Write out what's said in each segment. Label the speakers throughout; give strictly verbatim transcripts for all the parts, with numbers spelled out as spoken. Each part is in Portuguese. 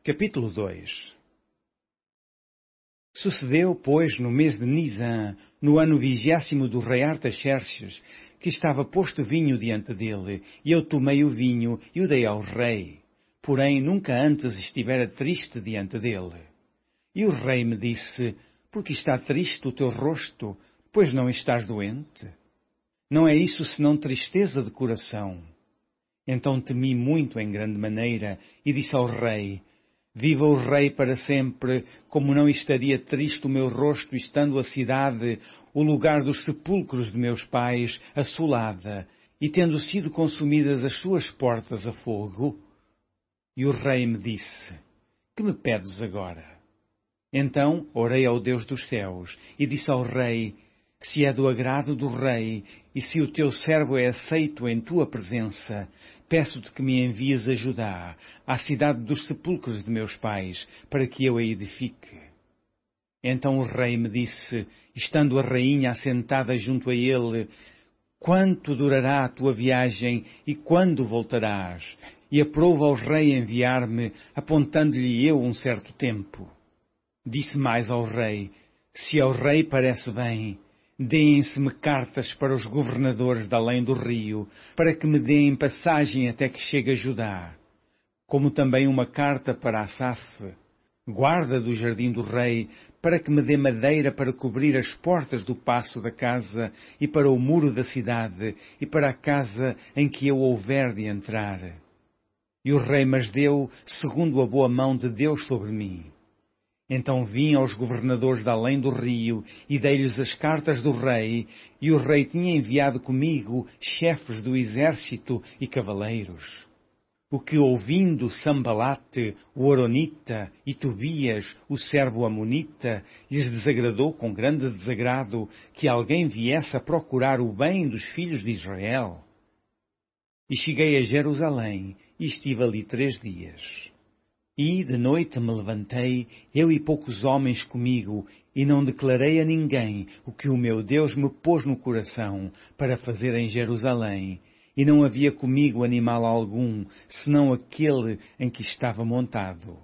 Speaker 1: Capítulo dois. Sucedeu, pois, no mês de Nisã, no ano vigésimo do rei Artaxerxes, que estava posto vinho diante dele, e eu tomei o vinho e o dei ao rei. Porém, nunca antes estivera triste diante dele. E o rei me disse: Por que está triste o teu rosto, pois não estás doente? Não é isso senão tristeza de coração. Então temi muito em grande maneira, e disse ao rei: Viva o rei para sempre, como não estaria triste o meu rosto, estando a cidade, o lugar dos sepulcros de meus pais, assolada, e tendo sido consumidas as suas portas a fogo? E o rei me disse: Que me pedes agora? Então orei ao Deus dos céus, e disse ao rei: Se é do agrado do rei, e se o teu servo é aceito em tua presença, peço-te que me envies a Judá, à cidade dos sepulcros de meus pais, para que eu a edifique. Então o rei me disse, estando a rainha assentada junto a ele: Quanto durará a tua viagem e quando voltarás? E aprove ao rei enviar-me, apontando-lhe eu um certo tempo. Disse mais ao rei: Se ao rei parece bem, deem-se-me cartas para os governadores de além do rio, para que me deem passagem até que chegue a Judá, como também uma carta para Asaf, guarda do jardim do rei, para que me dê madeira para cobrir as portas do paço da casa e para o muro da cidade e para a casa em que eu houver de entrar. E o rei mas deu segundo a boa mão de Deus sobre mim. Então vim aos governadores de além do rio e dei-lhes as cartas do rei, e o rei tinha enviado comigo chefes do exército e cavaleiros. O que, ouvindo Sambalate, o Horonita, e Tobias, o servo Amonita, lhes desagradou com grande desagrado que alguém viesse a procurar o bem dos filhos de Israel. E cheguei a Jerusalém, e estive ali três dias. E, de noite, me levantei, eu e poucos homens comigo, e não declarei a ninguém o que o meu Deus me pôs no coração para fazer em Jerusalém, e não havia comigo animal algum, senão aquele em que estava montado.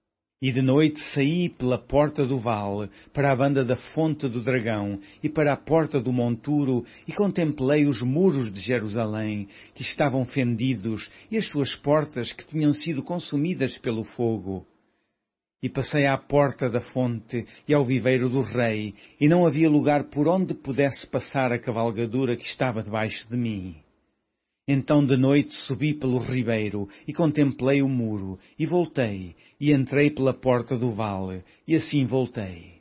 Speaker 1: E de noite saí pela porta do vale, para a banda da fonte do dragão, e para a porta do monturo, e contemplei os muros de Jerusalém, que estavam fendidos, e as suas portas que tinham sido consumidas pelo fogo. E passei à porta da fonte e ao viveiro do rei, e não havia lugar por onde pudesse passar a cavalgadura que estava debaixo de mim. Então de noite subi pelo ribeiro e contemplei o muro, e voltei, e entrei pela porta do vale, e assim voltei.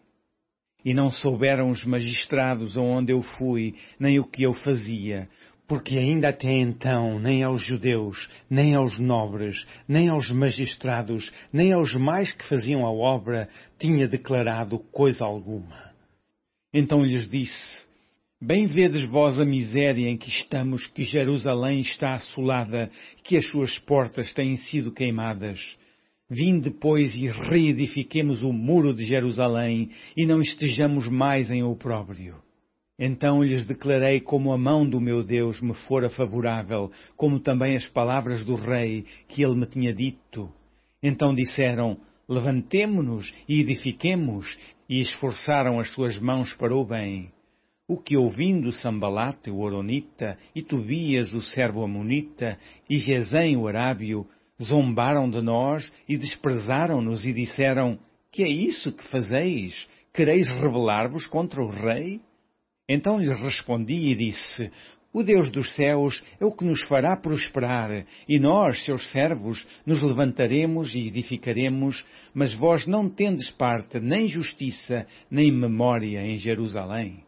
Speaker 1: E não souberam os magistrados aonde eu fui, nem o que eu fazia, porque ainda até então nem aos judeus, nem aos nobres, nem aos magistrados, nem aos mais que faziam a obra, tinha declarado coisa alguma. Então lhes disse: Bem vedes vós a miséria em que estamos, que Jerusalém está assolada, que as suas portas têm sido queimadas. Vinde, pois, e reedifiquemos o muro de Jerusalém, e não estejamos mais em opróbrio. Então lhes declarei como a mão do meu Deus me fora favorável, como também as palavras do rei que ele me tinha dito. Então disseram: Levantemo-nos e edifiquemos, e esforçaram as suas mãos para o bem. O que, ouvindo Sambalate, o Horonita, e Tobias, o servo Amonita, e Gesem, o Arábio, zombaram de nós e desprezaram-nos e disseram: Que é isso que fazeis? Quereis rebelar-vos contra o rei? Então lhes respondi e disse: O Deus dos céus é o que nos fará prosperar, e nós, seus servos, nos levantaremos e edificaremos, mas vós não tendes parte, nem justiça, nem memória em Jerusalém.